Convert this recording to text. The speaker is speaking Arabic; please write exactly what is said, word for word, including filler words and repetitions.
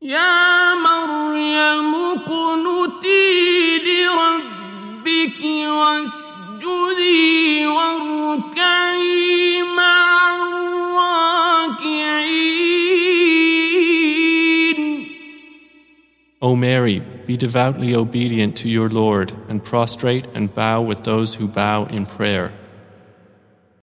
يا مريم اقنتي لربك واسجدي واركعي مع الراكعين. O Mary, be devoutly obedient to your Lord and prostrate and bow with those who bow in prayer.